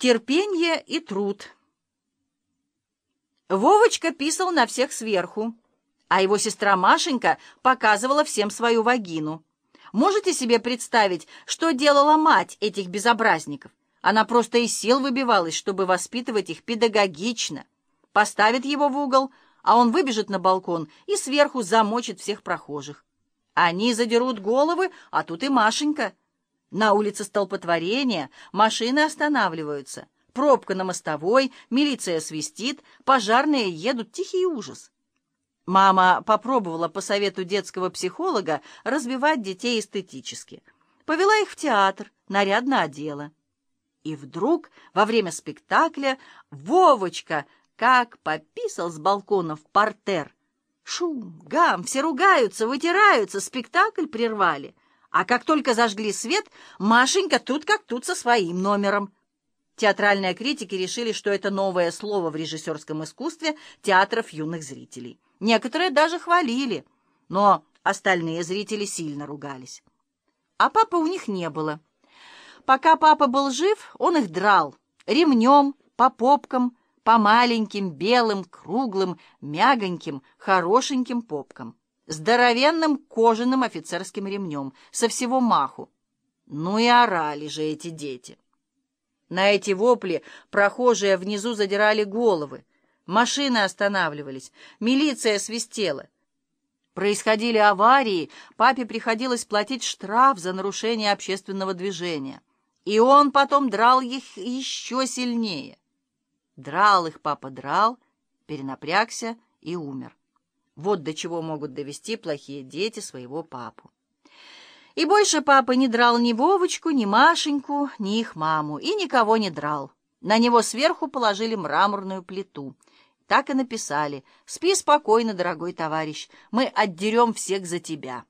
Терпенье и труд. Вовочка писал на всех сверху, а его сестра Машенька показывала всем свою вагину. Можете себе представить, что делала мать этих безобразников? Она просто из сил выбивалась, чтобы воспитывать их педагогично. Поставит его в угол, а он выбежит на балкон и сверху замочит всех прохожих. Они задерут головы, а тут и Машенька. На улице столпотворение, машины останавливаются, пробка на мостовой, милиция свистит, пожарные едут, тихий ужас. Мама попробовала по совету детского психолога развивать детей эстетически. Повела их в театр, нарядно одела. И вдруг во время спектакля Вовочка как пописал с балкона в партер. Шум, гам, все ругаются, вытираются, спектакль прервали. А как только зажгли свет, Машенька тут как тут со своим номером. Театральные критики решили, что это новое слово в режиссерском искусстве театров юных зрителей. Некоторые даже хвалили, но остальные зрители сильно ругались. А папы у них не было. Пока папа был жив, он их драл ремнем, по попкам, по маленьким, белым, круглым, мягоньким, хорошеньким попкам. Здоровенным кожаным офицерским ремнем, со всего маху. Ну и орали же эти дети. На эти вопли прохожие внизу задирали головы, машины останавливались, милиция свистела. Происходили аварии, папе приходилось платить штраф за нарушение общественного движения. И он потом драл их еще сильнее. Драл их папа, драл, перенапрягся и умер. Вот до чего могут довести плохие дети своего папу. И больше папа не драл ни Вовочку, ни Машеньку, ни их маму, и никого не драл. На него сверху положили мраморную плиту. Так и написали: «Спи спокойно, дорогой товарищ, мы отдерем всех за тебя».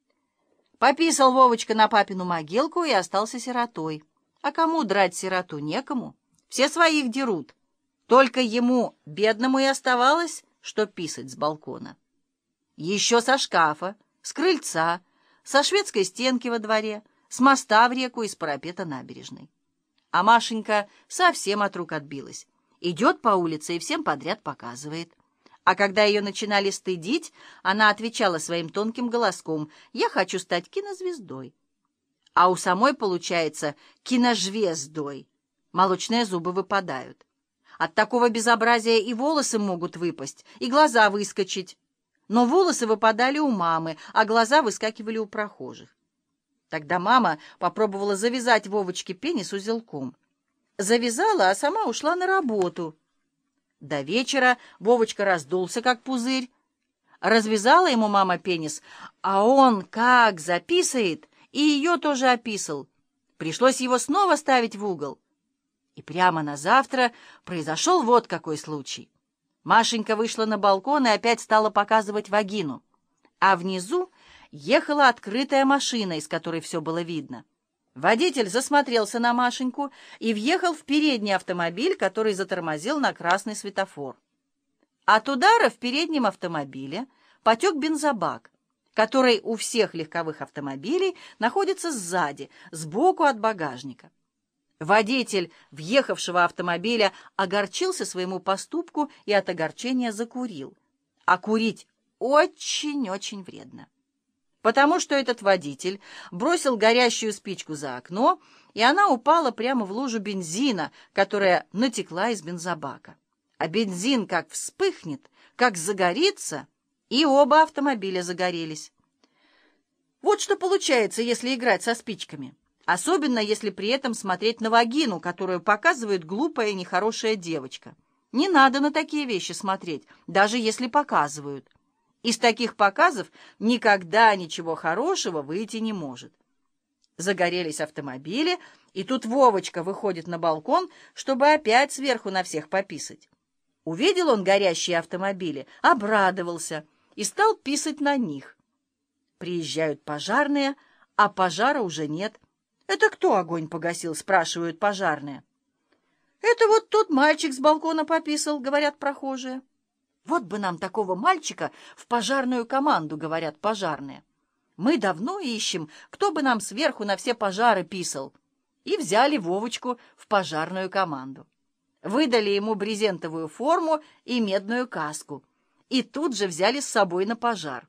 Пописал Вовочка на папину могилку и остался сиротой. А кому драть сироту? Некому. Все своих дерут. Только ему, бедному, и оставалось, что писать с балкона. Еще со шкафа, с крыльца, со шведской стенки во дворе, с моста в реку и с парапета набережной. А Машенька совсем от рук отбилась. Идет по улице и всем подряд показывает. А когда ее начинали стыдить, она отвечала своим тонким голоском: «Я хочу стать кинозвездой». А у самой получается киножвездой. Молочные зубы выпадают. От такого безобразия и волосы могут выпасть, и глаза выскочить. Но волосы выпадали у мамы, а глаза выскакивали у прохожих. Тогда мама попробовала завязать Вовочке пенис узелком. Завязала, а сама ушла на работу. До вечера Вовочка раздулся, как пузырь. Развязала ему мама пенис, а он как записает, и ее тоже описал. Пришлось его снова ставить в угол. И прямо на завтра произошел вот какой случай. Машенька вышла на балкон и опять стала показывать вагину. А внизу ехала открытая машина, из которой все было видно. Водитель засмотрелся на Машеньку и въехал в передний автомобиль, который затормозил на красный светофор. От удара в переднем автомобиле потек бензобак, который у всех легковых автомобилей находится сзади, сбоку от багажника. Водитель въехавшего автомобиля огорчился своему поступку и от огорчения закурил. А курить очень-очень вредно. Потому что этот водитель бросил горящую спичку за окно, и она упала прямо в лужу бензина, которая натекла из бензобака. А бензин как вспыхнет, как загорится, и оба автомобиля загорелись. Вот что получается, если играть со спичками. Особенно, если при этом смотреть на вагину, которую показывает глупая и нехорошая девочка. Не надо на такие вещи смотреть, даже если показывают. Из таких показов никогда ничего хорошего выйти не может. Загорелись автомобили, и тут Вовочка выходит на балкон, чтобы опять сверху на всех пописать. Увидел он горящие автомобили, обрадовался и стал писать на них. Приезжают пожарные, а пожара уже нет. «Это кто огонь погасил?» — спрашивают пожарные. «Это вот тот мальчик с балкона пописал», — говорят прохожие. «Вот бы нам такого мальчика в пожарную команду», — говорят пожарные. «Мы давно ищем, кто бы нам сверху на все пожары писал». и взяли Вовочку в пожарную команду. Выдали ему брезентовую форму и медную каску, и тут же взяли с собой на пожар.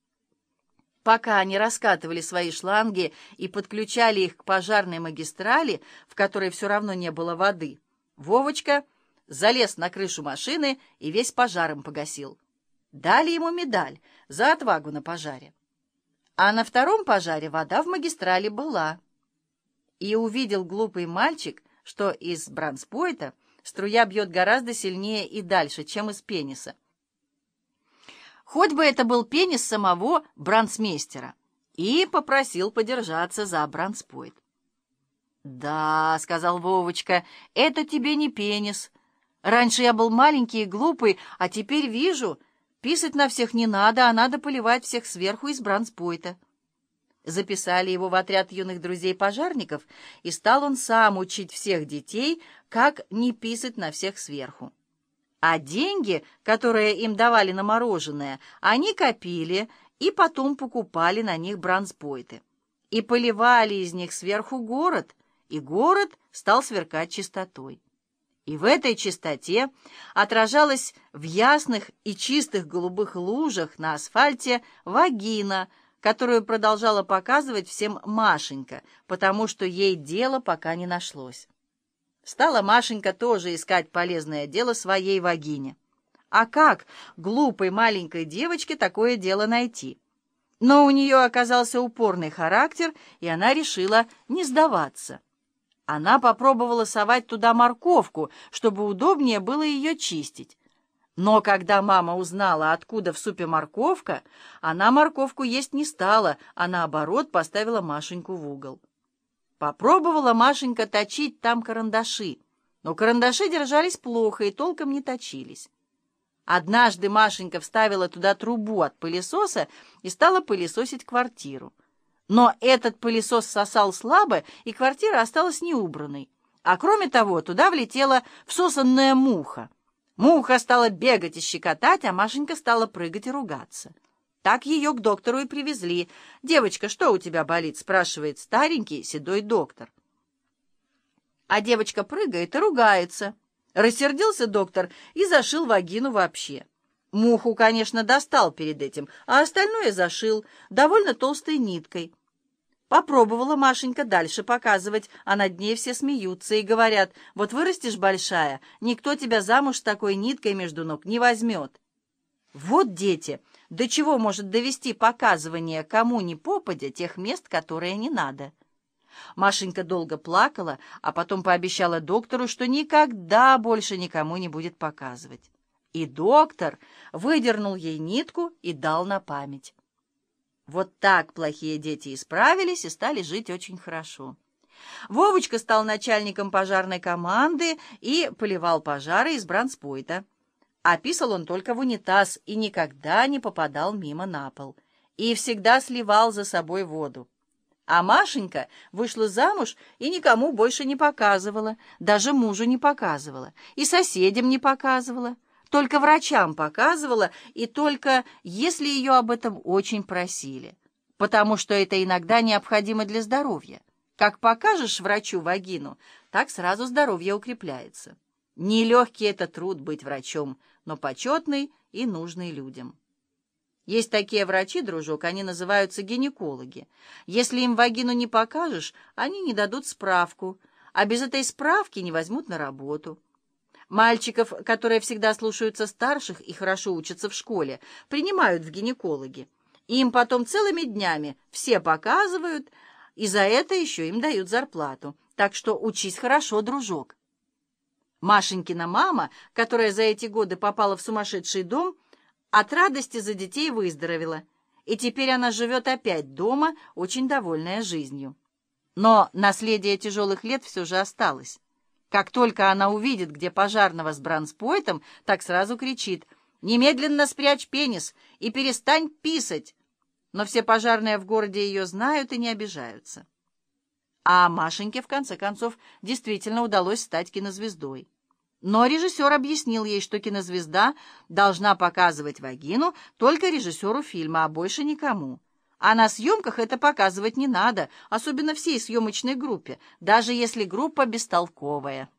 Пока они раскатывали свои шланги и подключали их к пожарной магистрали, в которой все равно не было воды, Вовочка залез на крышу машины и весь пожаром погасил. Дали ему медаль за отвагу на пожаре. А на втором пожаре вода в магистрали была. И увидел глупый мальчик, что из бронспойта струя бьет гораздо сильнее и дальше, чем из пениса. Хоть бы это был пенис самого бронцмейстера, и попросил подержаться за бронспойт. «Да, — сказал Вовочка, — это тебе не пенис. Раньше я был маленький и глупый, а теперь вижу, писать на всех не надо, а надо поливать всех сверху из бронспойта». Записали его в отряд юных друзей-пожарников, и стал он сам учить всех детей, как не писать на всех сверху. А деньги, которые им давали на мороженое, они копили и потом покупали на них бронспойты. И поливали из них сверху город, и город стал сверкать чистотой. И в этой чистоте отражалась в ясных и чистых голубых лужах на асфальте вагина, которую продолжала показывать всем Машенька, потому что ей дело пока не нашлось. Стала Машенька тоже искать полезное дело своей вагине. А как глупой маленькой девочке такое дело найти? Но у нее оказался упорный характер, и она решила не сдаваться. Она попробовала совать туда морковку, чтобы удобнее было ее чистить. Но когда мама узнала, откуда в супе морковка, она морковку есть не стала, а наоборот поставила Машеньку в угол. Попробовала Машенька точить там карандаши, но карандаши держались плохо и толком не точились. Однажды Машенька вставила туда трубу от пылесоса и стала пылесосить квартиру. Но этот пылесос сосал слабо, и квартира осталась неубранной. А кроме того, туда влетела всосанная муха. Муха стала бегать и щекотать, а Машенька стала прыгать и ругаться. Так ее к доктору и привезли. «Девочка, что у тебя болит?» — спрашивает старенький седой доктор. А девочка прыгает и ругается. Рассердился доктор и зашил вагину вообще. Муху, конечно, достал перед этим, а остальное зашил довольно толстой ниткой. Попробовала Машенька дальше показывать, а над ней все смеются и говорят: «Вот вырастешь большая, никто тебя замуж с такой ниткой между ног не возьмет». Вот, дети, до чего может довести показывание кому ни попадя тех мест, которые не надо. Машенька долго плакала, а потом пообещала доктору, что никогда больше никому не будет показывать. И доктор выдернул ей нитку и дал на память. Вот так плохие дети исправились и стали жить очень хорошо. Вовочка стал начальником пожарной команды и поливал пожары из бронспойта. А писал он только в унитаз и никогда не попадал мимо на пол. И всегда сливал за собой воду. А Машенька вышла замуж и никому больше не показывала, даже мужу не показывала, и соседям не показывала. Только врачам показывала, и только если ее об этом очень просили, потому что это иногда необходимо для здоровья. Как покажешь врачу вагину, так сразу здоровье укрепляется. Нелегкий это труд быть врачом, но почетный и нужный людям. Есть такие врачи, дружок, они называются гинекологи. Если им вагину не покажешь, они не дадут справку, а без этой справки не возьмут на работу. Мальчиков, которые всегда слушаются старших и хорошо учатся в школе, принимают в гинекологи. Им потом целыми днями все показывают, и за это еще им дают зарплату. Так что учись хорошо, дружок. Машенькина мама, которая за эти годы попала в сумасшедший дом, от радости за детей выздоровела, и теперь она живет опять дома, очень довольная жизнью. Но наследие тяжелых лет все же осталось. Как только она увидит, где пожарного с бронспойтом, так сразу кричит: «Немедленно спрячь пенис и перестань писать!» Но все пожарные в городе ее знают и не обижаются. А Машеньке, в конце концов, действительно удалось стать кинозвездой. Но режиссер объяснил ей, что кинозвезда должна показывать вагину только режиссеру фильма, а больше никому. А на съемках это показывать не надо, особенно всей съемочной группе, даже если группа бестолковая.